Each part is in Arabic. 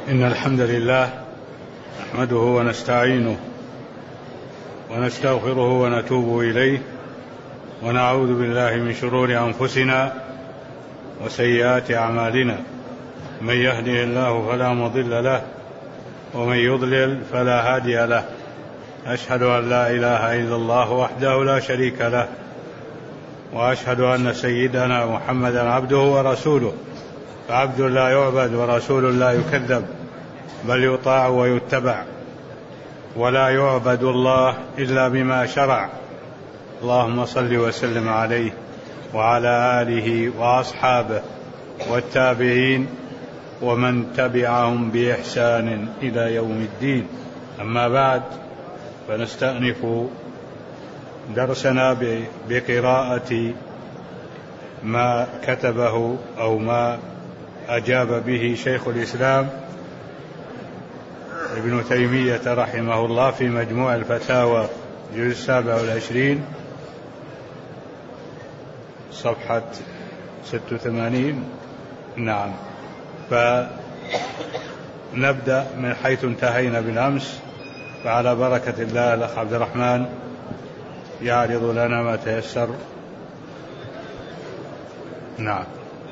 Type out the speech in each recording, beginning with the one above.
إن الحمد لله نحمده ونستعينه ونستغفره ونتوب إليه ونعوذ بالله من شرور أنفسنا وسيئات أعمالنا. من يهده الله فلا مضل له ومن يضلل فلا هادي له. أشهد أن لا إله إلا الله وحده لا شريك له، وأشهد أن سيدنا محمدا عبده ورسوله، فعبد لا يعبد ورسول لا يكذب، بل يطاع ويتبع، ولا يعبد الله إلا بما شرع. اللهم صل وسلم عليه وعلى آله وأصحابه والتابعين ومن تبعهم بإحسان إلى يوم الدين. أما بعد، فنستأنف درسنا بقراءة ما كتبه أو ما أجاب به شيخ الإسلام ابن تيمية رحمه الله في مجموع الفتاوى الجزء 27 صفحة 86. نعم، فنبدأ من حيث انتهينا بالأمس، فعلى بركة الله الأخ عبد الرحمن يعرض لنا ما تيسر. نعم.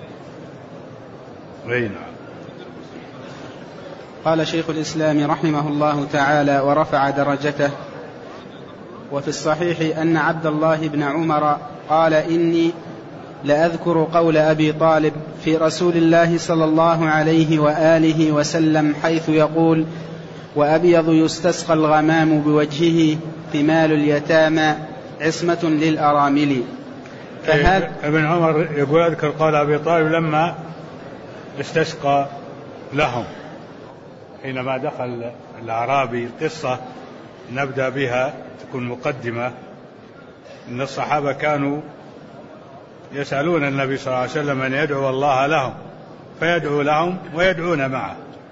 نعم. قال شيخ الإسلام رحمه الله تعالى ورفع درجته: وفي الصحيح أن عبد الله بن عمر قال: إني لأذكر قول أبي طالب في رسول الله صلى الله عليه وآله وسلم حيث يقول: وأبيض يستسقى الغمام بوجهه ثمال اليتامى عصمة للأرامل. ابن عمر يقول: أذكر قول أبي طالب لما استسقى لهم، حينما دخل الأعرابي. قصة نبدأ بها تكون مقدمة. إن الصحابة كانوا يسألون النبي صلى الله عليه وسلم أن يدعو الله لهم، فيدعو لهم ويدعون معه،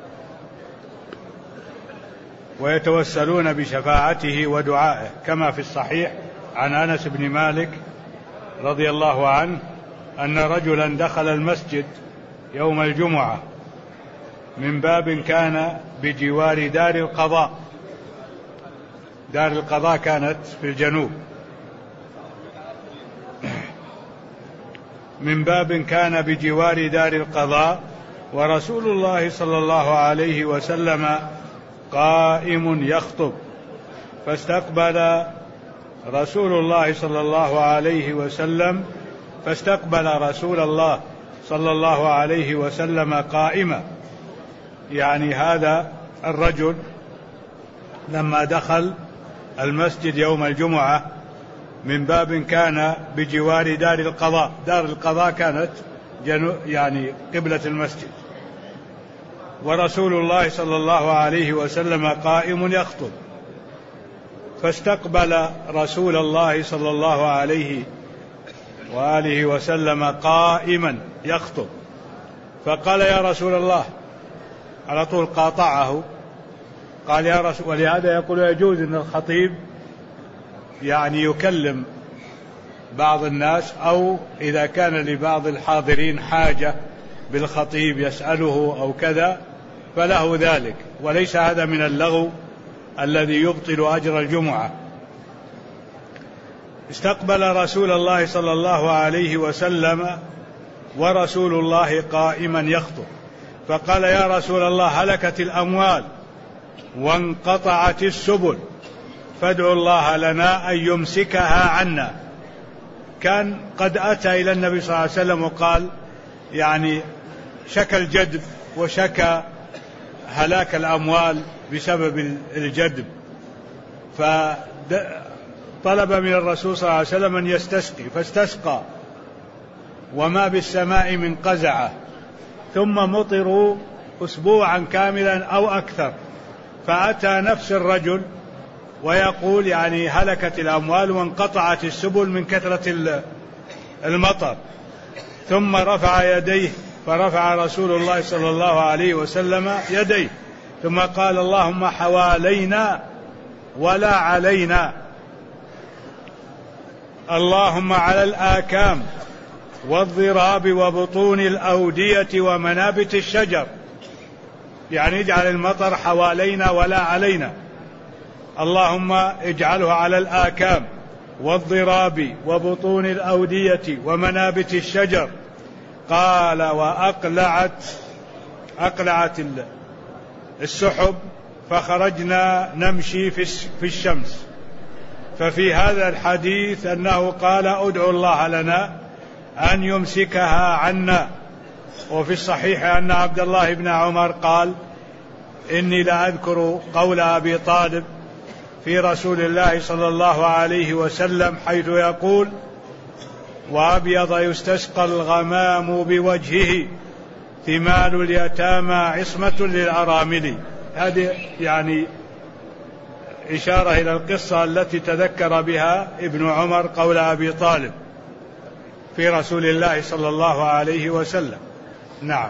ويتوسلون بشفاعته ودعائه، كما في الصحيح عن أنس بن مالك رضي الله عنه أن رجلا دخل المسجد يوم الجمعة من باب كان بجوار دار القضاء. دار القضاء كانت في الجنوب. من باب كان بجوار دار القضاء، ورسول الله صلى الله عليه وسلم قائم يخطب، فاستقبل رسول الله صلى الله عليه وسلم قائما. يعني هذا الرجل لما دخل المسجد يوم الجمعة من باب كان بجوار دار القضاء. دار القضاء كانت يعني قبلة المسجد، ورسول الله صلى الله عليه وسلم قائم يخطب، فاستقبل رسول الله صلى الله عليه وآله وسلم قائما يخطب، فقال: يا رسول الله. على طول قاطعه، قال: يا رسول. ولهذا يقول يجوز أن الخطيب يعني يكلم بعض الناس، أو إذا كان لبعض الحاضرين حاجة بالخطيب يسأله أو كذا فله ذلك، وليس هذا من اللغو الذي يبطل أجر الجمعة. استقبل رسول الله صلى الله عليه وسلم ورسول الله قائما يخطب، فقال: يا رسول الله، هلكت الأموال وانقطعت السبل، فادعوا الله لنا أن يمسكها عنا. كان قد أتى إلى النبي صلى الله عليه وسلم وقال يعني شكى الجدب وشكى هلاك الأموال بسبب الجدب، فطلب من الرسول صلى الله عليه وسلم أن يستسقي، فاستسقى وما بالسماء من قزعة، ثم مطروا أسبوعا كاملا أو أكثر، فأتى نفس الرجل ويقول يعني هلكت الأموال وانقطعت السبل من كثرة المطر، ثم رفع يديه، فرفع رسول الله صلى الله عليه وسلم يديه، ثم قال: اللهم حوالينا ولا علينا، اللهم على الآكام والضراب وبطون الأودية ومنابت الشجر. يعني اجعل المطر حوالينا ولا علينا، اللهم اجعله على الآكام والضراب وبطون الأودية ومنابت الشجر. قال أقلعت السحب فخرجنا نمشي في الشمس. ففي هذا الحديث أنه قال ادعوا الله لنا أن يمسكها عنا. وفي الصحيح أن عبد الله بن عمر قال إني لأذكر قول أبي طالب في رسول الله صلى الله عليه وسلم حيث يقول وأبيض يستسقى الغمام بوجهه ثمال اليتامى عصمة للأرامل. هذه يعني إشارة إلى القصة التي تذكر بها ابن عمر قول أبي طالب في رسول الله صلى الله عليه وسلم. نعم.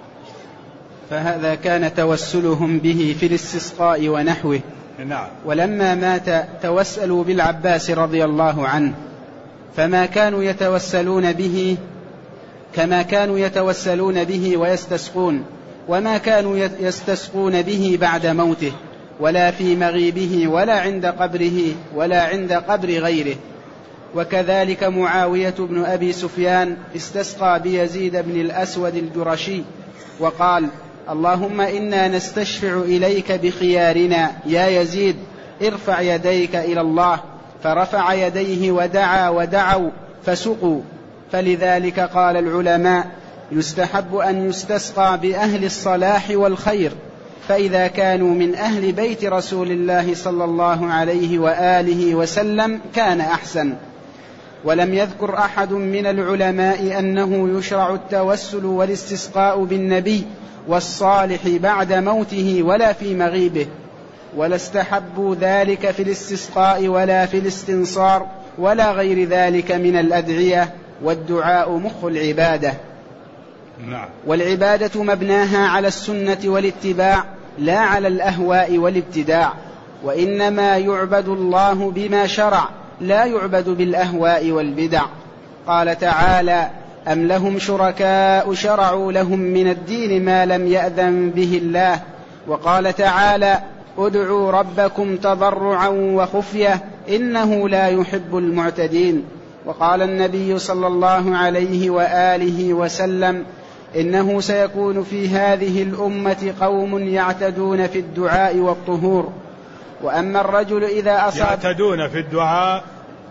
فهذا كان توسلهم به في الاستسقاء ونحوه. نعم. ولما مات توسلوا بالعباس رضي الله عنه، فما كانوا يتوسلون به كما كانوا يتوسلون به ويستسقون، وما كانوا يستسقون به بعد موته ولا في مغيبه ولا عند قبره ولا عند قبر غيره. وكذلك معاوية بن أبي سفيان استسقى بيزيد بن الأسود الجرشي وقال اللهم إنا نستشفع إليك بخيارنا يا يزيد ارفع يديك إلى الله، فرفع يديه ودعوا فسقوا. فلذلك قال العلماء يستحب أن يستسقى بأهل الصلاح والخير، فإذا كانوا من أهل بيت رسول الله صلى الله عليه وآله وسلم كان أحسن. ولم يذكر أحد من العلماء أنه يشرع التوسل والاستسقاء بالنبي والصالح بعد موته ولا في مغيبه، ولا استحبوا ذلك في الاستسقاء ولا في الاستنصار ولا غير ذلك من الأدعية، والدعاء مخ العبادة. نعم. والعبادة مبناها على السنة والاتباع لا على الأهواء والابتداع، وإنما يعبد الله بما شرع لا يعبد بالأهواء والبدع. قال تعالى أم لهم شركاء شرعوا لهم من الدين ما لم يأذن به الله. وقال تعالى ادعوا ربكم تضرعا وخفية إنه لا يحب المعتدين. وقال النبي صلى الله عليه وآله وسلم إنه سيكون في هذه الأمة قوم يعتدون في الدعاء والطهور. وأما الرجل إذا أصاب يعتدون في الدعاء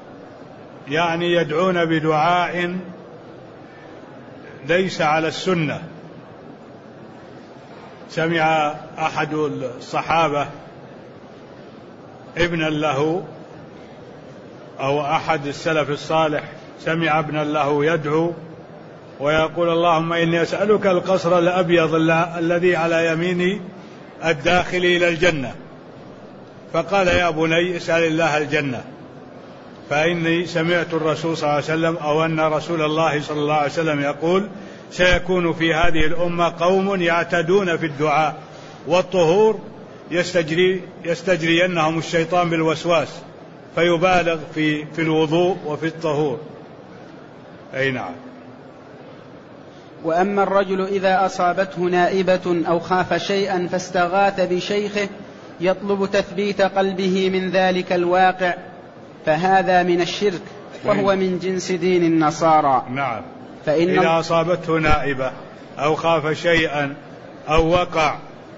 يعني يدعون بدعاء ليس على السنة. سمع أحد الصحابة ابنا له أو أحد السلف الصالح سمع ابنا له يدعو ويقول اللهم إني أسألك القصر الأبيض الذي على يميني الداخل إلى الجنة. فقال يا بني اسأل الله الجنة، فإني سمعت الرسول صلى الله عليه وسلم أو أن رسول الله صلى الله عليه وسلم يقول سيكون في هذه الأمة قوم يعتدون في الدعاء والطهور يستجرينهم الشيطان بالوسواس فيبالغ في الوضوء وفي الطهور. أي نعم. وأما الرجل إذا أصابته نائبة أو خاف شيئا فاستغاث بشيخه يطلب تثبيت قلبه من ذلك الواقع فهذا من الشرك وهو من جنس دين النصارى. نعم. إذا أصابته نائبة أو خاف شيئا أو وقع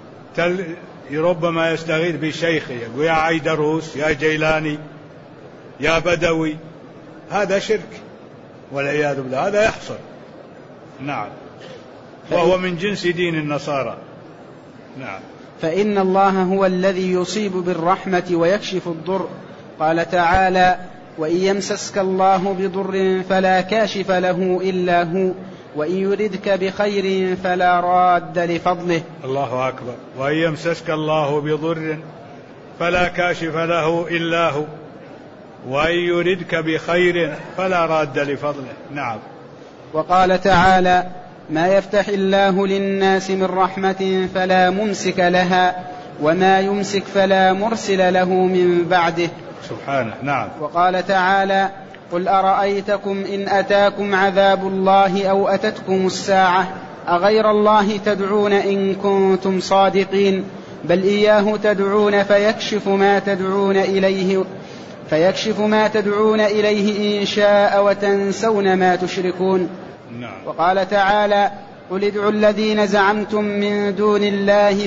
ربما يستغيث بشيخه يقول يا عيدروس يا جيلاني يا بدوي، هذا شرك والعياذ بالله، هذا يحصل. نعم. وهو من جنس دين النصارى. نعم. فإن الله هو الذي يصيب بالرحمة ويكشف الضر. قال تعالى وإن يمسسك الله بضر فلا كاشف له إلا هو وإن يردك بخير فلا راد لفضله. الله أكبر. وإن يمسسك الله بضر فلا كاشف له إلا هو وإن يردك بخير فلا راد لفضله. نعم. وقال تعالى ما يفتح الله للناس من رحمة فلا ممسك لها وما يمسك فلا مرسل له من بعده. سبحانه. نعم. وقال تعالى قل أرأيتكم إن أتاكم عذاب الله أو أتتكم الساعة أغير الله تدعون إن كنتم صادقين بل إياه تدعون فيكشف ما تدعون إليه إن شاء وتنسون ما تشركون. وقال تعالى قل ادعوا الذين زعمتم من دون الله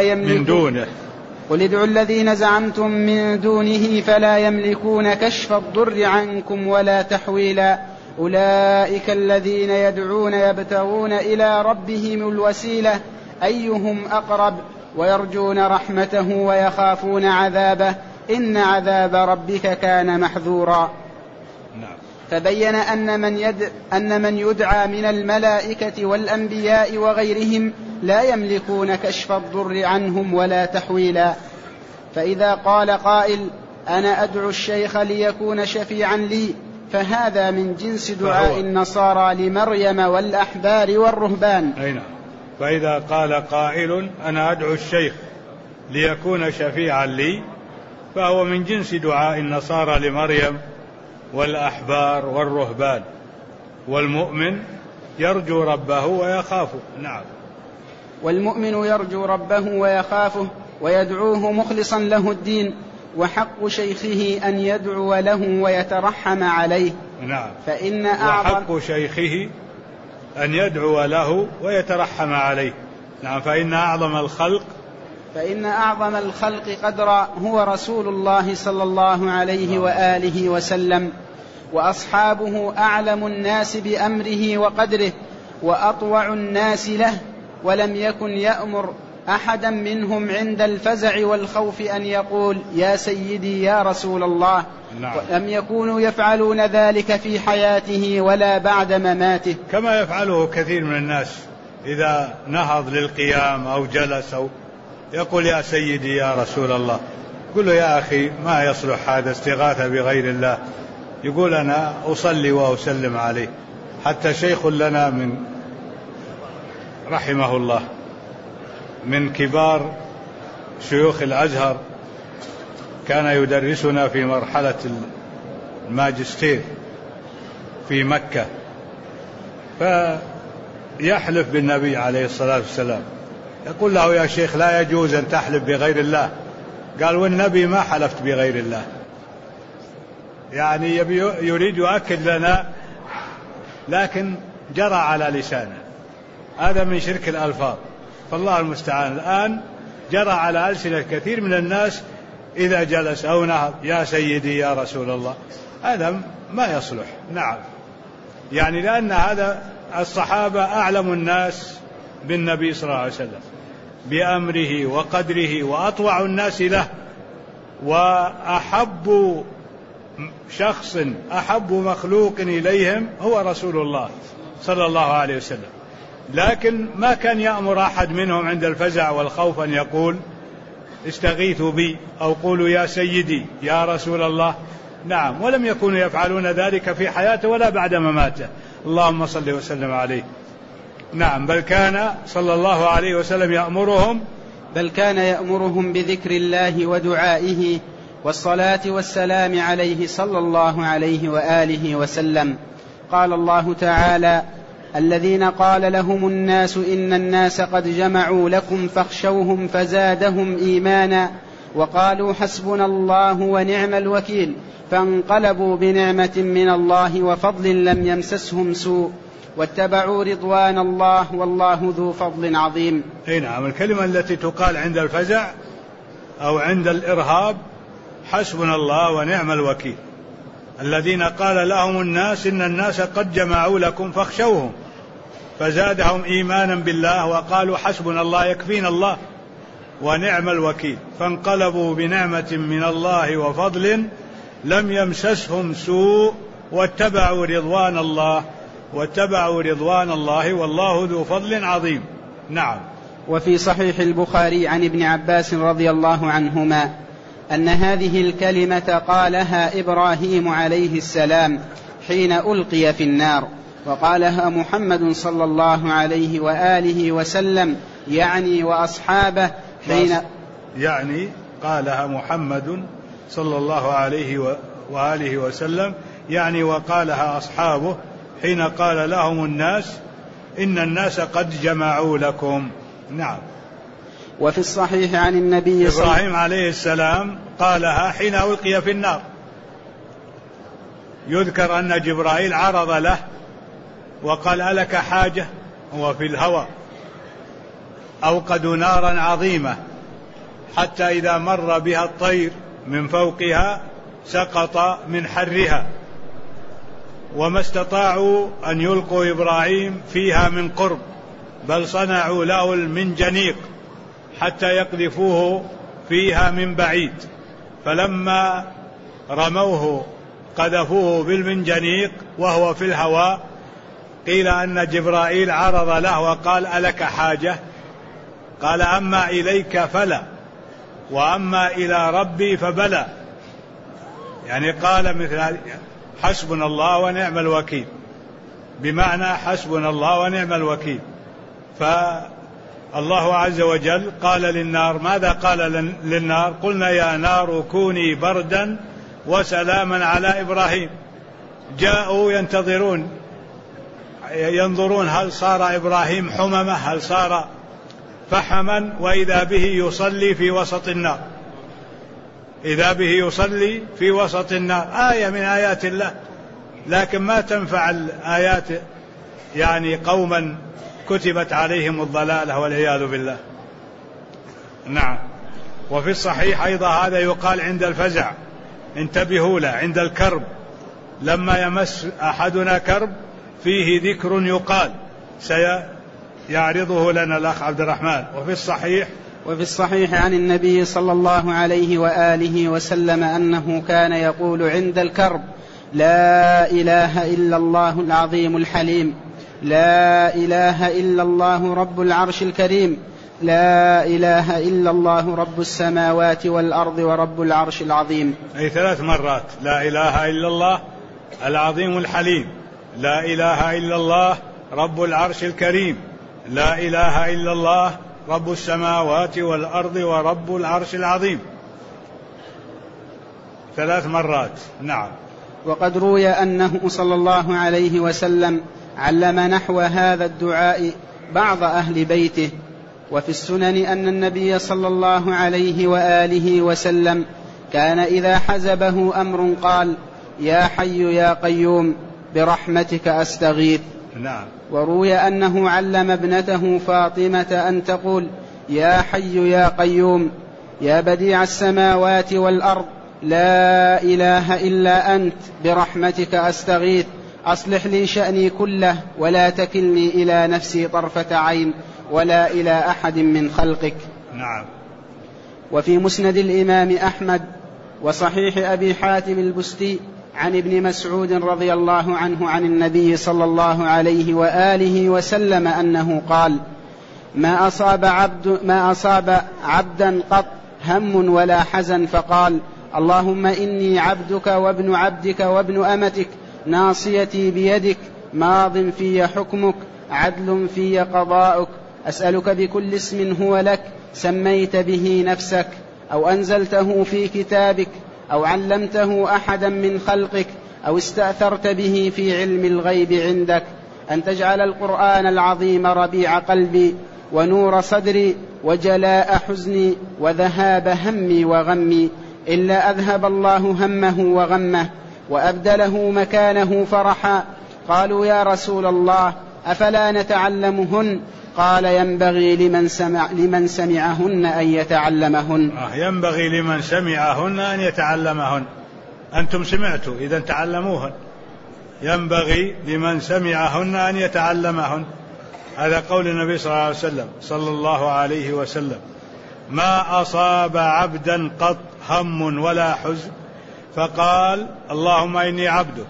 فلا يملكون كشف الضر عنكم ولا تحويلا أولئك الذين يدعون يبتغون إلى ربهم الوسيلة أيهم أقرب ويرجون رحمته ويخافون عذابه إن عذاب ربك كان محذورا. فبين أن من يدعى من الملائكة والأنبياء وغيرهم لا يملكون كشف الضر عنهم ولا تحويلا. فإذا قال قائل أنا أدعو الشيخ ليكون شفيعا لي فهذا من جنس دعاء النصارى لمريم والأحبار والرهبان. فإذا قال قائل أنا أدعو الشيخ ليكون شفيعا لي فهو من جنس دعاء النصارى لمريم والأحبار والرهبان. والمؤمن يرجو ربه ويخافه. والمؤمن يرجو ربه ويخافه ويدعوه مخلصا له الدين وحق شيخه أن يدعو له ويترحم عليه. وحق شيخه أن يدعو له ويترحم عليه. فإن أعظم الخلق قدرا هو رسول الله صلى الله عليه وآله وسلم وأصحابه أعلم الناس بأمره وقدره وأطوع الناس له ولم يكن يأمر أحدا منهم عند الفزع والخوف أن يقول يا سيدي يا رسول الله. ولم يكونوا يفعلون ذلك في حياته ولا بعد مماته كما يفعله كثير من الناس إذا نهض للقيام أو جلس أو يقول يا سيدي يا رسول الله. يقول له يا أخي ما يصلح هذا استغاثة بغير الله. يقول أنا أصلي وأسلم عليه. حتى شيخ لنا من رحمه الله من كبار شيوخ الأزهر كان يدرسنا في مرحلة الماجستير في مكة فيحلف بالنبي عليه الصلاة والسلام. يقول له يا شيخ لا يجوز أن تحلف بغير الله. قال والنبي ما حلفت بغير الله. يعني يريد يؤكد لنا لكن جرى على لسانه. هذا من شرك الألفاظ فالله المستعان. الآن جرى على ألسنة كثير من الناس إذا جلس أو نهض يا سيدي يا رسول الله. هذا ما يصلح. يعني لأن هذا الصحابة أعلم الناس بالنبي صلى الله عليه وسلم بأمره وقدره وأطوع الناس له وأحب شخص أحب مخلوق إليهم هو رسول الله صلى الله عليه وسلم. لكن ما كان يأمر أحد منهم عند الفزع والخوف أن يقول استغيثوا بي أو قولوا يا سيدي يا رسول الله. ولم يكونوا يفعلون ذلك في حياته ولا بعد مماته اللهم صل وسلم عليه. بل كان صلى الله عليه وسلم يأمرهم بذكر الله ودعائه والصلاة والسلام عليه صلى الله عليه وآله وسلم. قال الله تعالى الذين قال لهم الناس إن الناس قد جمعوا لكم فاخشوهم فزادهم إيمانا وقالوا حسبنا الله ونعم الوكيل فانقلبوا بنعمة من الله وفضل لم يمسسهم سوء واتبعوا رضوان الله والله ذو فضل عظيم. الكلمة التي تقال عند الفزع أو عند الإرهاب حسبنا الله ونعم الوكيل. الذين قال لهم الناس إن الناس قد جمعوا لكم فاخشوهم فزادهم إيمانا بالله وقالوا حسبنا الله يكفينا الله ونعم الوكيل فانقلبوا بنعمة من الله وفضل لم يمسسهم سوء واتبعوا رضوان الله والله ذو فضل عظيم. وفي صحيح البخاري عن ابن عباس رضي الله عنهما أن هذه الكلمة قالها إبراهيم عليه السلام حين ألقي في النار وقالها محمد صلى الله عليه وآله وسلم يعني وأصحابه قالها محمد صلى الله عليه وآله وسلم يعني وقالها أصحابه حين قال لهم الناس إن الناس قد جمعوا لكم. نعم. وفي الصحيح عن النبي إبراهيم عليه السلام قالها حين ألقي في النار. يذكر أن جبرائيل عرض له وقال: ألك حاجة؟ هو في الهوى أوقدوا نارا عظيمة حتى إذا مر بها الطير من فوقها سقط من حرها، وما استطاعوا أن يلقوا إبراهيم فيها من قرب، بل صنعوا له المنجنيق حتى يقذفوه فيها من بعيد، فلما رموه قذفوه بالمنجنيق وهو في الهواء. قيل أن جبرائيل عرض له وقال: ألك حاجة؟ قال: أما إليك فلا، وأما إلى ربي فبلى. يعني قال مثل حسبنا الله ونعم الوكيل، بمعنى حسبنا الله ونعم الوكيل. فالله عز وجل قال للنار، ماذا قال للنار؟ قلنا يا نار كوني بردا وسلاما على إبراهيم. جاءوا ينتظرون ينظرون هل صار إبراهيم حممة، هل صار فحما، وإذا به يصلي في وسط النار، إذا به يصلي في وسط النار. آية من آيات الله، لكن ما تنفع الآيات يعني قوما كتبت عليهم الضلالة والعياذ بالله. نعم. وفي الصحيح أيضا هذا يقال عند الفزع، انتبهوا له، عند الكرب، لما يمس أحدنا كرب فيه ذكر يقال سيعرضه لنا الأخ عبد الرحمن. وفي الصحيح عن النبي صلى الله عليه وآله وسلم أنه كان يقول عند الكرب: لا إله إلا الله العظيم الحليم، لا إله إلا الله رب العرش الكريم، لا إله إلا الله رب السماوات والأرض ورب العرش العظيم. أي 3 مرات: لا إله إلا الله العظيم الحليم، لا إله إلا الله رب العرش الكريم، لا إله إلا الله رب السماوات والأرض ورب العرش العظيم. 3 مرات. نعم. وقد روي أنه صلى الله عليه وسلم علم نحو هذا الدعاء بعض أهل بيته. وفي السنن أن النبي صلى الله عليه وآله وسلم كان إذا حزبه أمر قال: يا حي يا قيوم برحمتك أستغيث. نعم. وروي أنه علم ابنته فاطمة أن تقول: يا حي يا قيوم يا بديع السماوات والأرض لا إله إلا أنت برحمتك أستغيث أصلح لي شأني كله ولا تكلني إلى نفسي طرفة عين ولا إلى أحد من خلقك. نعم. وفي مسند الإمام أحمد وصحيح أبي حاتم البستي عن ابن مسعود رضي الله عنه عن النبي صلى الله عليه وآله وسلم أنه قال: ما أصاب عبدا قط هم ولا حزن فقال: اللهم إني عبدك وابن عبدك وابن أمتك ناصيتي بيدك ماض في حكمك عدل في قضاؤك أسألك بكل اسم هو لك سميت به نفسك أو أنزلته في كتابك أو علمته أحدا من خلقك أو استأثرت به في علم الغيب عندك أن تجعل القرآن العظيم ربيع قلبي ونور صدري وجلاء حزني وذهاب همي وغمي إلا أذهب الله همه وغمه وأبدله مكانه فرحا. قالوا: يا رسول الله أفلا نتعلمهن؟ قال: ينبغي لمن سمعهن أن يتعلمهن. ينبغي لمن سمعهن أن يتعلمهن. أنتم سمعتوا، إذا تعلموهن. ينبغي لمن سمعهن أن يتعلمهن. هذا قول النبي صلى الله عليه وسلم: ما أصاب عبدا قط هم ولا حزن فقال: اللهم إني عبدك،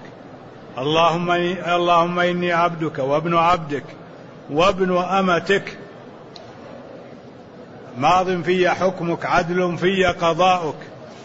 اللهم إني عبدك وابن عبدك وابن أمتك ماض في حكمك عدل في قضاؤك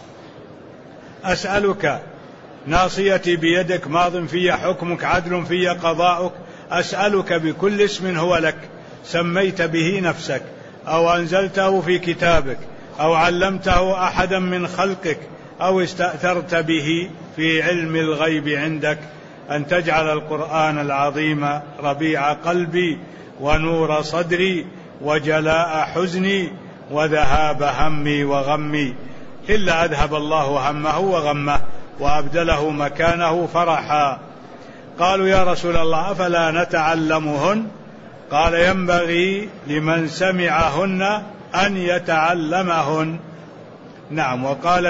أسألك ناصيتي بيدك ماض في حكمك عدل في قضاؤك أسألك بكل اسم هو لك سميت به نفسك أو أنزلته في كتابك أو علمته أحدا من خلقك أو استأثرت به في علم الغيب عندك أن تجعل القرآن العظيم ربيع قلبي ونور صدري وجلاء حزني وذهاب همي وغمي، إلا أذهب الله همه وغمه وأبدله مكانه فرحا. قالوا يا رسول الله أفلا نتعلمهن؟ قال ينبغي لمن سمعهن أن يتعلمهن. نعم.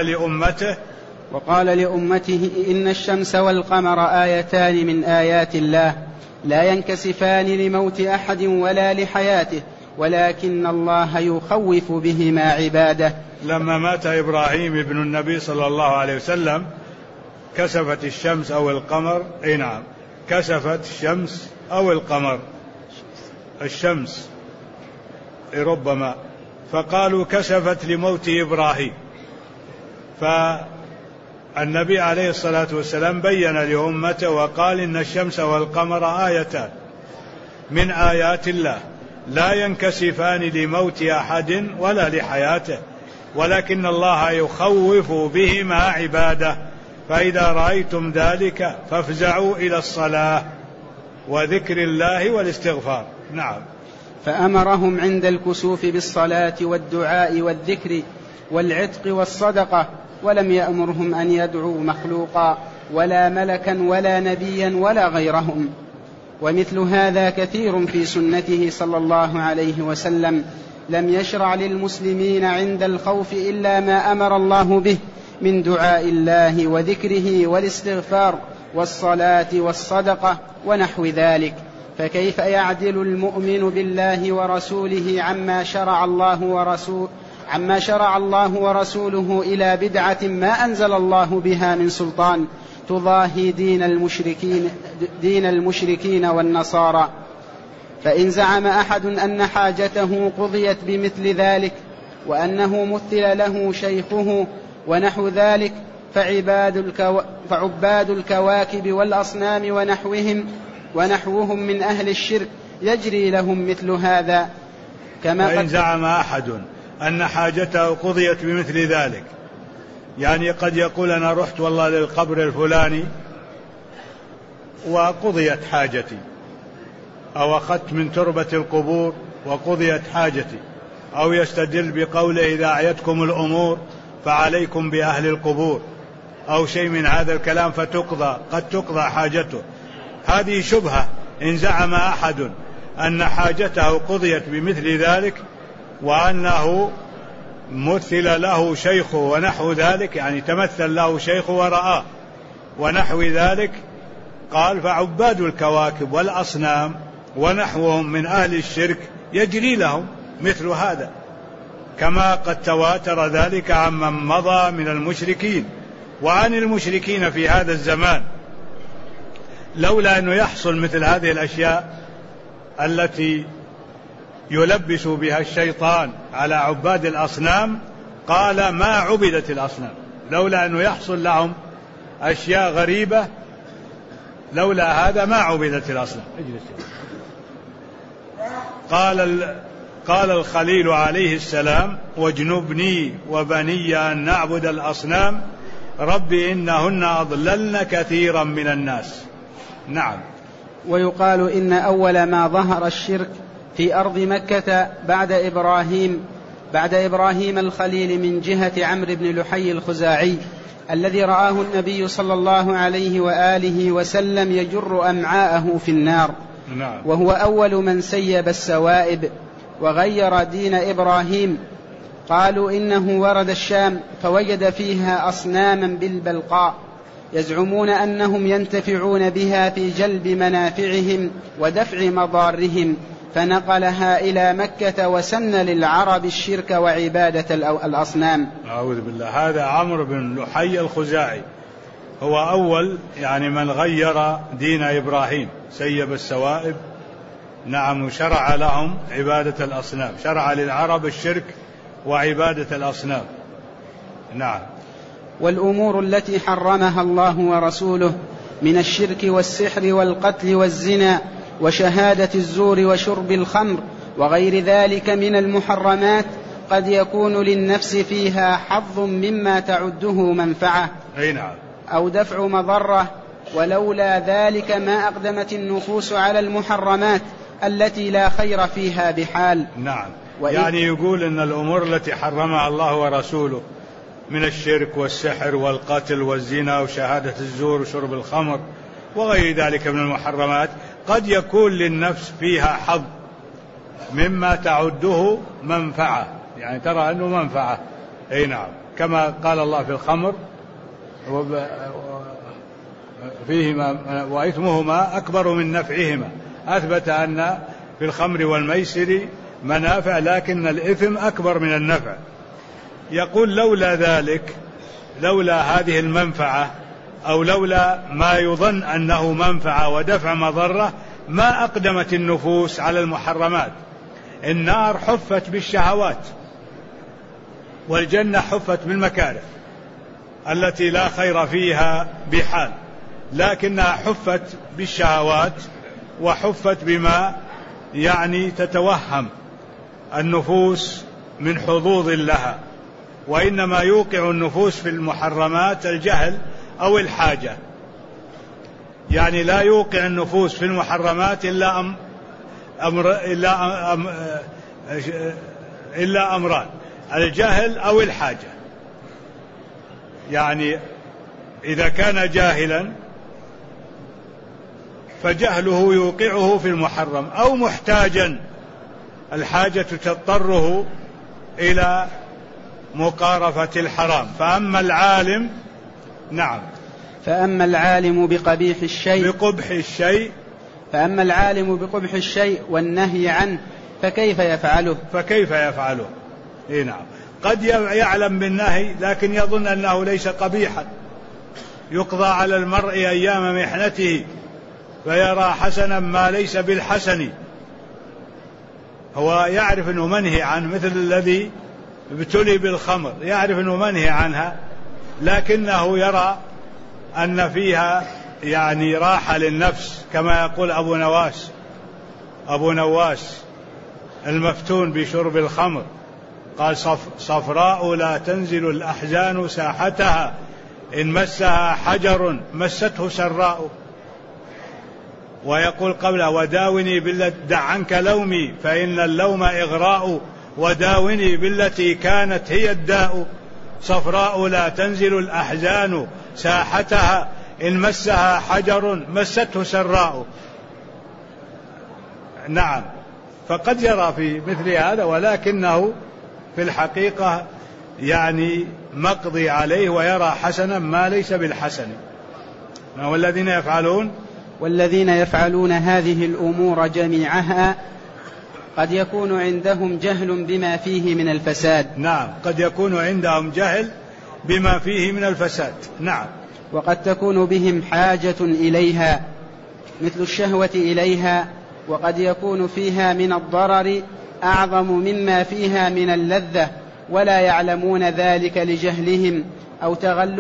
وقال لأمته إن الشمس والقمر آيتان من آيات الله لا ينكسفان لموت أحد ولا لحياته ولكن الله يخوف بهما عباده. لما مات إبراهيم ابن النبي صلى الله عليه وسلم كسفت الشمس أو القمر، نعم كسفت الشمس أو القمر، الشمس ربما، فقالوا كسفت لموت إبراهيم. فالنبي عليه الصلاة والسلام بين لأمته وقال إن الشمس والقمر آيتان من آيات الله لا ينكسفان لموت أحد ولا لحياته ولكن الله يخوف بهما عباده، فإذا رأيتم ذلك فافزعوا إلى الصلاة وذكر الله والاستغفار. نعم. فأمرهم عند الكسوف بالصلاة والدعاء والذكر والعتق والصدقة، ولم يأمرهم أن يدعوا مخلوقا ولا ملكا ولا نبيا ولا غيرهم. ومثل هذا كثير في سنته صلى الله عليه وسلم، لم يشرع للمسلمين عند الخوف إلا ما أمر الله به من دعاء الله وذكره والاستغفار والصلاة والصدقة ونحو ذلك. فكيف يعدل المؤمن بالله ورسوله عما شرع الله ورسوله إلى بدعة ما أنزل الله بها من سلطان تضاهي دين المشركين والنصارى؟ فإن زعم أحد أن حاجته قضيت بمثل ذلك وأنه مثل له شيخه ونحو ذلك فعباد الكواكب والأصنام ونحوهم من أهل الشرك يجري لهم مثل هذا. فإن زعم أحد أن حاجته قضيت بمثل ذلك، يعني قد يقول أنا رحت والله للقبر الفلاني وقضيت حاجتي، أو أخذت من تربة القبور وقضيت حاجتي، أو يستدل بقوله إذا أعيتكم الأمور فعليكم بأهل القبور، أو شيء من هذا الكلام قد تقضى حاجته. هذه شبهة. إن زعم أحد أن حاجته قضيت بمثل ذلك وأنه مثل له شيخه ونحو ذلك، يعني تمثل له شيخه ورآه ونحو ذلك، قال فعباد الكواكب والأصنام ونحوهم من أهل الشرك يجري لهم مثل هذا، كما قد تواتر ذلك عمن مضى من المشركين وعن المشركين في هذا الزمان. لولا أنه يحصل مثل هذه الأشياء التي يلبس بها الشيطان على عباد الأصنام، قال ما عبدت الأصنام. لولا أنه يحصل لهم أشياء غريبة، لولا هذا ما عبدت الأصنام. قال الخليل عليه السلام واجنبني وبني أن نعبد الأصنام رب إنهن أضللن كثيرا من الناس. نعم. ويقال إن أول ما ظهر الشرك في أرض مكة بعد إبراهيم الخليل من جهة عمرو بن لحي الخزاعي الذي رآه النبي صلى الله عليه وآله وسلم يجر أمعاءه في النار. نعم. وهو أول من سيب السوائب وغير دين إبراهيم. قالوا إنه ورد الشام فوجد فيها أصناما بالبلقاء يزعمون أنهم ينتفعون بها في جلب منافعهم ودفع مضارهم، فنقلها إلى مكة وسن للعرب الشرك وعبادة الأصنام. أعوذ بالله. هذا عمرو بن لحي الخزاعي هو أول يعني من غير دين إبراهيم، سيب السوائب. نعم. وشرع لهم عبادة الأصنام، شرع للعرب الشرك وعبادة الأصنام. نعم. والأمور التي حرمها الله ورسوله من الشرك والسحر والقتل والزنا وشهادة الزور وشرب الخمر وغير ذلك من المحرمات قد يكون للنفس فيها حظ مما تعده منفعة أي نعم. أو دفع مضرة، ولولا ذلك ما أقدمت النفوس على المحرمات التي لا خير فيها بحال. نعم، يعني يقول إن الأمور التي حرمها الله ورسوله من الشرك والسحر والقتل والزنا وشهادة الزور وشرب الخمر وغير ذلك من المحرمات قد يكون للنفس فيها حظ مما تعده منفعة، يعني ترى أنه منفعة. أي نعم، كما قال الله في الخمر فيهما وإثمهما أكبر من نفعهما، أثبت أن في الخمر والميسر منافع لكن الإثم أكبر من النفع. يقول لولا ذلك، لولا هذه المنفعة أو لولا ما يظن أنه منفعة ودفع مضرة ما أقدمت النفوس على المحرمات. النار حفت بالشهوات والجنة حفت بالمكاره التي لا خير فيها بحال، لكنها حفت بالشهوات وحفت بما يعني تتوهم النفوس من حظوظ لها. وإنما يوقع النفوس في المحرمات الجهل أو الحاجة، يعني لا يوقع النفوس في المحرمات إلا أمران، الجهل أو الحاجة. يعني إذا كان جاهلا فجهله يوقعه في المحرم، أو محتاجا الحاجة تضطره إلى مقارفة الحرام. فأما العالم، نعم، فأما العالم بقبيح الشيء فأما العالم بقبح الشيء والنهي عنه فكيف يفعله؟ إيه نعم، قد يعلم بالنهي لكن يظن أنه ليس قبيحا، يقضى على المرء أيام محنته فيرى حسنا ما ليس بالحسن. هو يعرف أنه منهي عنه، مثل الذي ابتلي بالخمر يعرف أنه منهي عنها لكنه يرى أن فيها يعني راحة للنفس، كما يقول أبو نواس المفتون بشرب الخمر قال صفراء لا تنزل الأحزان ساحتها إن مسها حجر مسته سراء. ويقول قبله وداوني بالتي دع عنك لومي فإن اللوم إغراء وداوني بالتي كانت هي الداء. صفراء لا تنزل الأحزان ساحتها إن مسها حجر مسته سراء. نعم، فقد يرى في مثل هذا ولكنه في الحقيقة يعني مقضي عليه ويرى حسنا ما ليس بالحسن. والذين يفعلون هذه الأمور جميعها قد يكون عندهم جهل بما فيه من الفساد. نعم، قد يكون عندهم جهل بما فيه من الفساد. نعم، وقد تكون بهم حاجة إليها مثل الشهوة إليها، وقد يكون فيها من الضرر أعظم مما فيها من اللذة ولا يعلمون ذلك لجهلهم أو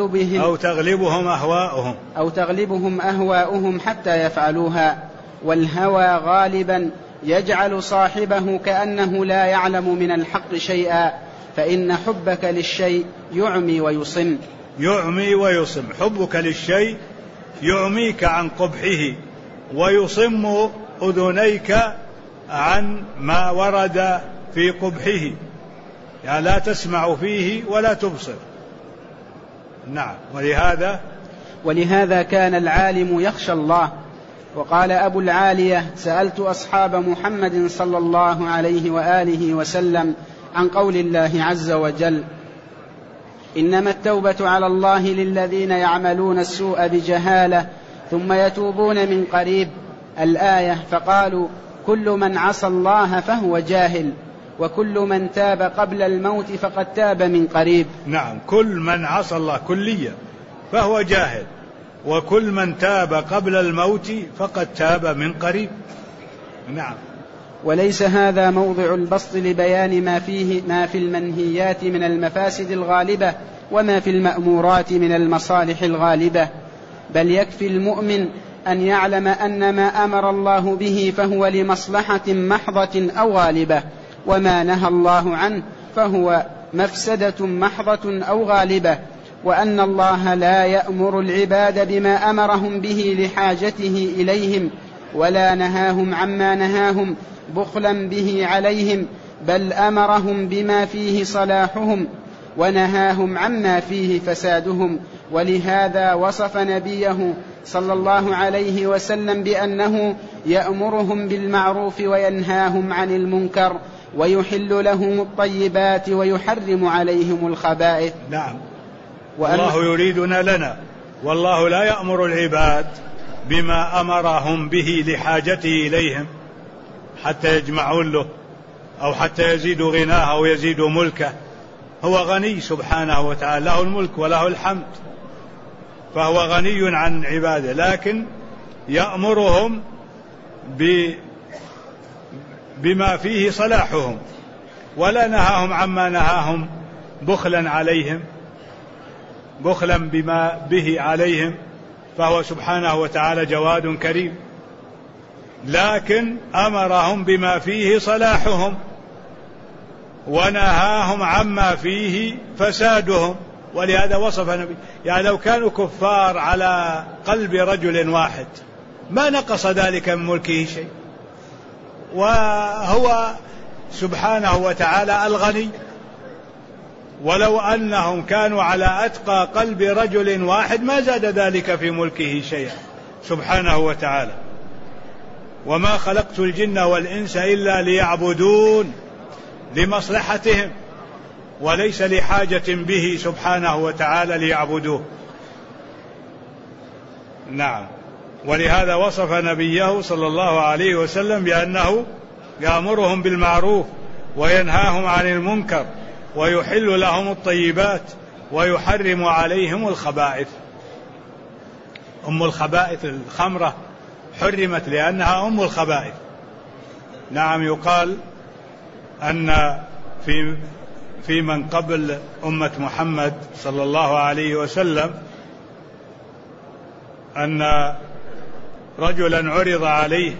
تغلبهم أهواؤهم حتى يفعلوها. والهوى غالبا يجعل صاحبه كأنه لا يعلم من الحق شيئا، فإن حبك للشيء يعمي ويصم. حبك للشيء يعميك عن قبحه ويصم أذنيك عن ما ورد في قبحه، يعني لا تسمع فيه ولا تبصر. نعم، ولهذا كان العالم يخشى الله. وقال أبو العالية سألت أصحاب محمد صلى الله عليه وآله وسلم عن قول الله عز وجل إنما التوبة على الله للذين يعملون السوء بجهالة ثم يتوبون من قريب الآية، فقالوا كل من عصى الله فهو جاهل، وكل من تاب قبل الموت فقد تاب من قريب. نعم، كل من عصى الله كليا فهو جاهل، وكل من تاب قبل الموت فقد تاب من قريب. نعم. وليس هذا موضع البسط لبيان ما في المنهيات من المفاسد الغالبة وما في المأمورات من المصالح الغالبة، بل يكفي المؤمن أن يعلم أن ما أمر الله به فهو لمصلحة محضة أو غالبة، وما نهى الله عنه فهو مفسدة محضة أو غالبة. وأن الله لا يأمر العباد بما أمرهم به لحاجته إليهم ولا نهاهم عما نهاهم بخلا به عليهم، بل أمرهم بما فيه صلاحهم ونهاهم عما فيه فسادهم. ولهذا وصف نبيه صلى الله عليه وسلم بأنه يأمرهم بالمعروف وينهاهم عن المنكر ويحل لهم الطيبات ويحرم عليهم الخبائث. نعم. الله يريدنا لنا، والله لا يأمر العباد بما أمرهم به لحاجته إليهم حتى يجمعون له أو حتى يزيدوا غناه أو يزيدوا ملكه. هو غني سبحانه وتعالى، له الملك وله الحمد، فهو غني عن عباده، لكن يأمرهم بما فيه صلاحهم ولا نهاهم عما نهاهم بخلا عليهم، بخلا بما به عليهم، فهو سبحانه وتعالى جواد كريم، لكن أمرهم بما فيه صلاحهم ونهاهم عما فيه فسادهم. ولهذا وصف النبي، يعني لو كانوا كفار على قلب رجل واحد ما نقص ذلك من ملكه شيء، وهو سبحانه وتعالى الغني. ولو أنهم كانوا على أتقى قلب رجل واحد ما زاد ذلك في ملكه شيئا سبحانه وتعالى. وما خلقت الجن والإنس إلا ليعبدون، لمصلحتهم وليس لحاجة به سبحانه وتعالى ليعبدوه. نعم. ولهذا وصف نبيه صلى الله عليه وسلم بأنه يأمرهم بالمعروف وينهاهم عن المنكر ويحل لهم الطيبات ويحرم عليهم الخبائث. أم الخبائث الخمرة حرمت لأنها أم الخبائث. نعم. يقال أن في من قبل أمة محمد صلى الله عليه وسلم أن رجلا عرض عليه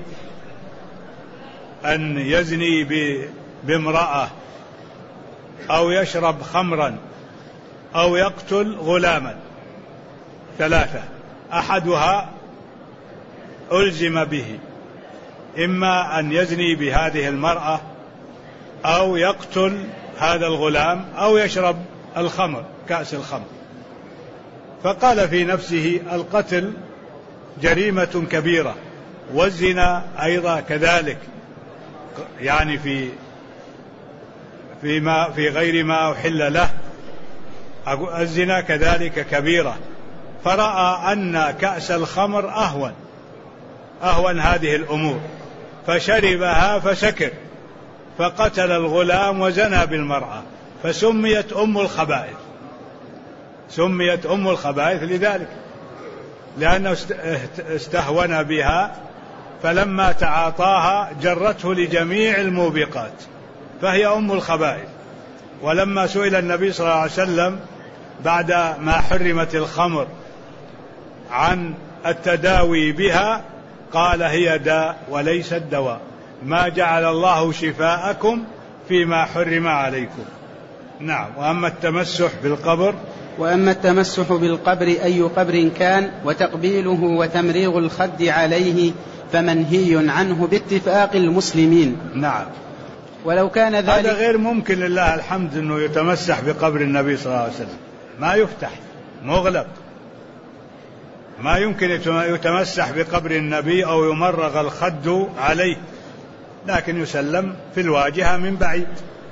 أن يزني بامرأة أو يشرب خمرا أو يقتل غلاما، ثلاثة، أحدها ألزم به، إما أن يزني بهذه المرأة أو يقتل هذا الغلام أو يشرب الخمر، كأس الخمر. فقال في نفسه القتل جريمة كبيرة والزنا أيضا كذلك، يعني في غير ما أحل له، الزنا كذلك كبيرة. فرأى أن كأس الخمر أهون هذه الأمور، فشربها فسكر فقتل الغلام وزنى بالمرأة، فسميت أم الخبائث. سميت أم الخبائث لذلك، لأنه استهون بها، فلما تعاطاها جرته لجميع الموبقات، فهي أم الخبائث. ولما سئل النبي صلى الله عليه وسلم بعد ما حرمت الخمر عن التداوي بها قال هي داء وليست دواء، ما جعل الله شفاءكم فيما حرم عليكم. نعم. وأما التمسح بالقبر أي قبر كان وتقبيله وتمريغ الخد عليه فمنهي عنه باتفاق المسلمين. نعم. ولو كان ذلك هذا غير ممكن لله الحمد أنه يتمسح بقبر النبي صلى الله عليه وسلم، ما يفتح، مغلق، ما يمكن يتمسح بقبر النبي أو يمرغ الخد عليه، لكن يسلم في الواجهة من بعيد.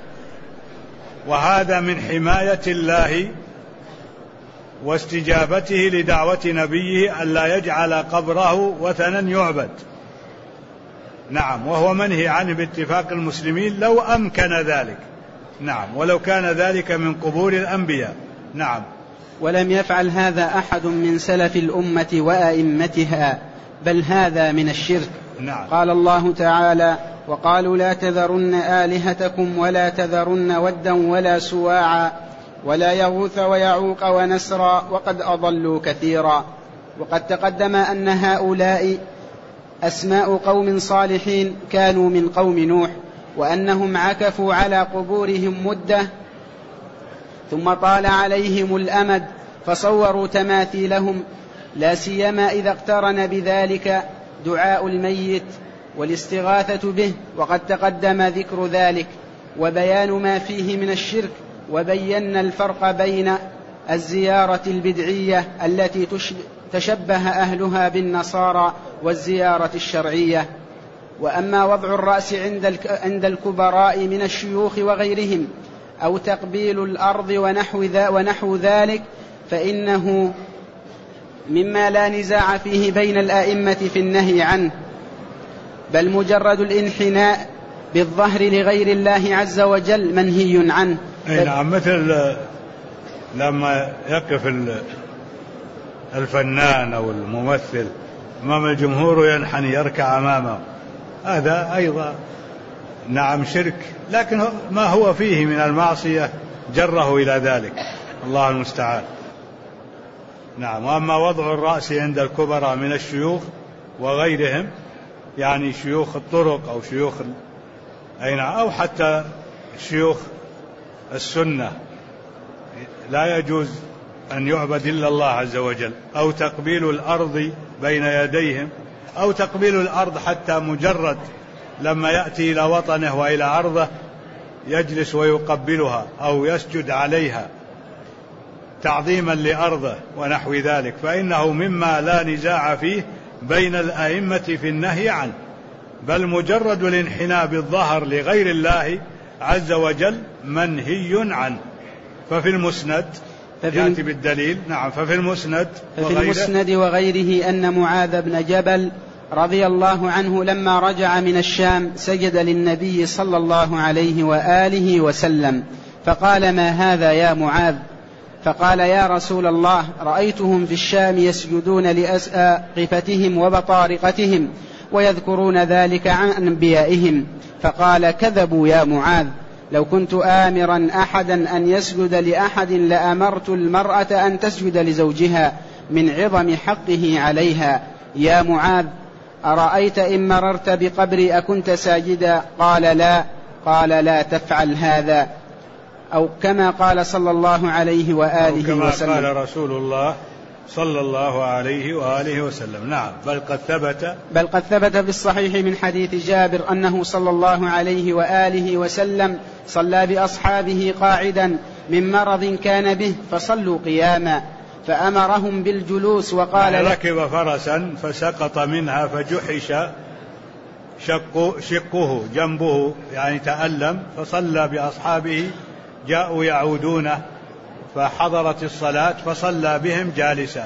وهذا من حماية الله واستجابته لدعوة نبيه ألا يجعل قبره وثنا يعبد. نعم. وهو منهي عنه باتفاق المسلمين لو أمكن ذلك. نعم. ولو كان ذلك من قبور الأنبياء. نعم. ولم يفعل هذا أحد من سلف الأمة وأئمتها، بل هذا من الشرك. نعم. قال الله تعالى: وقالوا لا تذرن آلهتكم ولا تذرن ودا ولا سواعا ولا يغوث ويعوق ونسرا وقد أضلوا كثيرا. وقد تقدم أن هؤلاء أسماء قوم صالحين كانوا من قوم نوح، وأنهم عكفوا على قبورهم مدة ثم طال عليهم الأمد فصوروا تماثيلهم، لا سيما إذا اقترن بذلك دعاء الميت والاستغاثة به، وقد تقدم ذكر ذلك وبيان ما فيه من الشرك. وبينا الفرق بين الزيارة البدعية التي تشبه أهلها بالنصارى والزيارة الشرعية. وأما وضع الرأس عند الكبراء من الشيوخ وغيرهم أو تقبيل الأرض ونحو ذلك فإنه مما لا نزاع فيه بين الآئمة في النهي عنه، بل مجرد الانحناء بالظهر لغير الله عز وجل منهي عنه. نعم، مثل لما يقف الفنان أو الممثل أمام الجمهور وينحني يركع أمامه، هذا أيضا نعم شرك، لكن ما هو فيه من المعصية جره إلى ذلك، الله المستعان. نعم. وأما وضع الرأس عند الكبراء من الشيوخ وغيرهم، يعني شيوخ الطرق أو شيوخ أو حتى شيوخ السنة، لا يجوز أن يعبد إلا الله عز وجل، أو تقبيل الأرض بين يديهم، أو تقبيل الأرض حتى مجرد لما يأتي إلى وطنه وإلى أرضه يجلس ويقبلها أو يسجد عليها تعظيما لأرضه ونحو ذلك، فإنه مما لا نزاع فيه بين الأئمة في النهي عنه، بل مجرد الانحناء بالظهر لغير الله عز وجل منهي عنه. ففي المسند يأتي بالدليل. نعم. ففي المسند وغيره أن معاذ بن جبل رضي الله عنه لما رجع من الشام سجد للنبي صلى الله عليه وآله وسلم، فقال: ما هذا يا معاذ؟ فقال: يا رسول الله، رأيتهم في الشام يسجدون لأساقفتهم وبطارقتهم ويذكرون ذلك عن أنبيائهم. فقال: كذبوا يا معاذ، لو كنت آمرا أحدا أن يسجد لأحد لأمرت المرأة أن تسجد لزوجها من عظم حقه عليها. يا معاذ، أرأيت إن مررت بقبري أكنت ساجدا؟ قال: لا. قال: لا تفعل هذا، أو كما قال صلى الله عليه وآله وسلم. كما قال رسول الله صلى الله عليه وآله وسلم. نعم. بل قد ثبت في الصحيح من حديث جابر أنه صلى الله عليه وآله وسلم صلى بأصحابه قاعدا من مرض كان به فصلوا قياما، فأمرهم بالجلوس وقال: ركب فرسا فسقط منها فجحش شقه جنبه، يعني تألم، فصلى بأصحابه، جاءوا يعودونه فحضرت الصلاة فصلى بهم جالسا،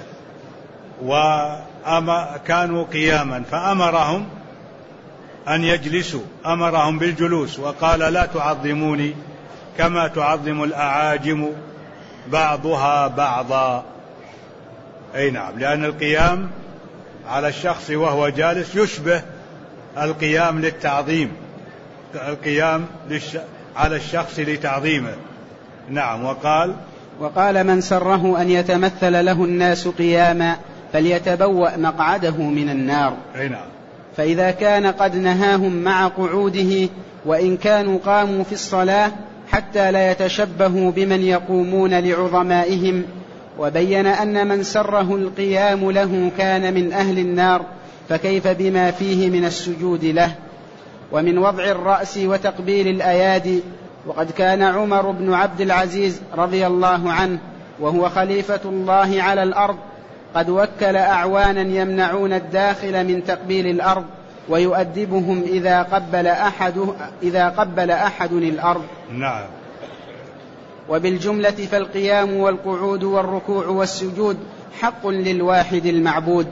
وكانوا قياما فأمرهم أن يجلسوا، أمرهم بالجلوس، وقال: لا تعظموني كما تعظم الأعاجم بعضها بعضا. أي نعم، لأن القيام على الشخص وهو جالس يشبه القيام للتعظيم، القيام على الشخص لتعظيمه. نعم. وقال: من سره أن يتمثل له الناس قياما فليتبوأ مقعده من النار. نعم. فإذا كان قد نهاهم مع قعوده وإن كانوا قاموا في الصلاة حتى لا يتشبهوا بمن يقومون لعظمائهم، وبين أن من سره القيام له كان من أهل النار، فكيف بما فيه من السجود له ومن وضع الرأس وتقبيل الأيادي. وقد كان عمر بن عبد العزيز رضي الله عنه وهو خليفة الله على الأرض قد وكل أعوانا يمنعون الداخل من تقبيل الأرض ويؤدبهم إذا قبل أحد الأرض. نعم. وبالجملة فالقيام والقعود والركوع والسجود حق للواحد المعبود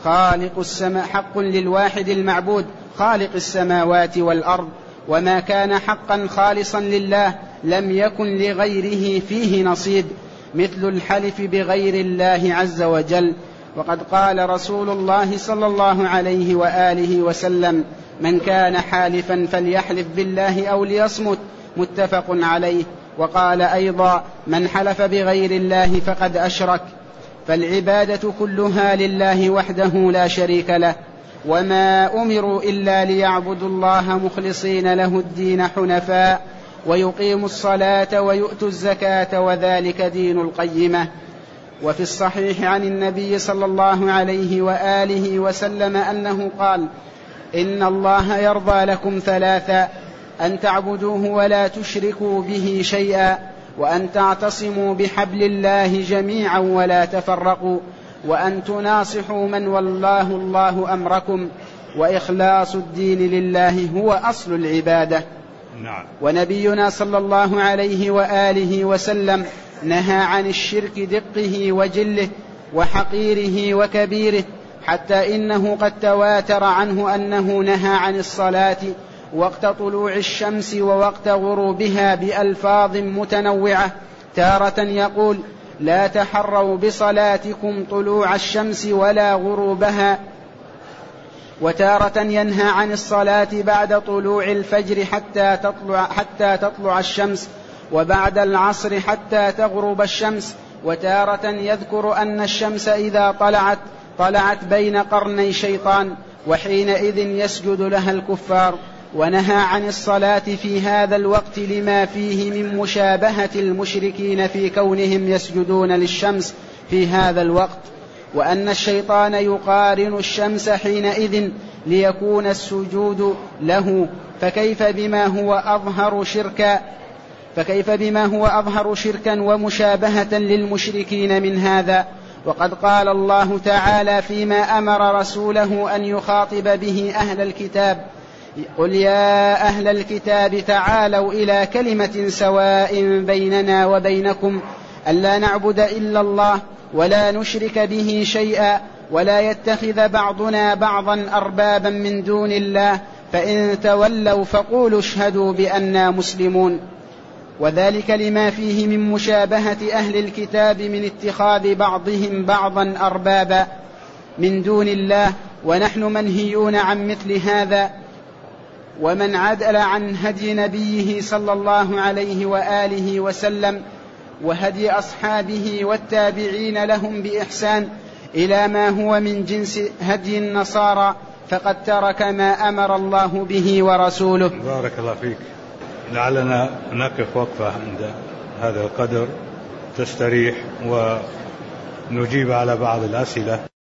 خالق السماوات والأرض، وما كان حقا خالصا لله لم يكن لغيره فيه نصيب، مثل الحلف بغير الله عز وجل. وقد قال رسول الله صلى الله عليه وآله وسلم: من كان حالفا فليحلف بالله أو ليصمت، متفق عليه. وقال أيضا: من حلف بغير الله فقد أشرك. فالعبادة كلها لله وحده لا شريك له، وما أمروا إلا ليعبدوا الله مخلصين له الدين حنفاء ويقيموا الصلاة ويؤتوا الزكاة وذلك دين القيمة. وفي الصحيح عن النبي صلى الله عليه وآله وسلم أنه قال: إن الله يرضى لكم ثلاثا: أن تعبدوه ولا تشركوا به شيئا، وأن تعتصموا بحبل الله جميعا ولا تفرقوا، وأن تناصحوا من والله الله أمركم، وإخلاص الدين لله هو أصل العبادة. نعم. ونبينا صلى الله عليه وآله وسلم نهى عن الشرك دقه وجله وحقيره وكبيره، حتى إنه قد تواتر عنه أنه نهى عن الصلاة وقت طلوع الشمس ووقت غروبها بألفاظ متنوعة، تارة يقول: لا تحروا بصلاتكم طلوع الشمس ولا غروبها، وتارة ينهى عن الصلاة بعد طلوع الفجر حتى تطلع الشمس، وبعد العصر حتى تغرب الشمس، وتارة يذكر أن الشمس إذا طلعت بين قرني شيطان، وحينئذ يسجد لها الكفار. ونهى عن الصلاة في هذا الوقت لما فيه من مشابهة المشركين في كونهم يسجدون للشمس في هذا الوقت، وأن الشيطان يقارن الشمس حينئذ ليكون السجود له، فكيف بما هو أظهر شركا ومشابهة للمشركين من هذا. وقد قال الله تعالى فيما أمر رسوله أن يخاطب به أهل الكتاب: قل يا أهل الكتاب تعالوا إلى كلمة سواء بيننا وبينكم ألا نعبد إلا الله ولا نشرك به شيئا ولا يتخذ بعضنا بعضا أربابا من دون الله، فإن تولوا فقولوا اشهدوا بأننا مسلمون. وذلك لما فيه من مشابهة أهل الكتاب من اتخاذ بعضهم بعضا أربابا من دون الله، ونحن منهيون عن مثل هذا. ومن عدل عن هدي نبيه صلى الله عليه وآله وسلم وهدي أصحابه والتابعين لهم بإحسان إلى ما هو من جنس هدي النصارى فقد ترك ما أمر الله به ورسوله. بارك الله فيك. لعلنا نقف وقفة عند هذا القدر تستريح ونجيب على بعض الأسئلة.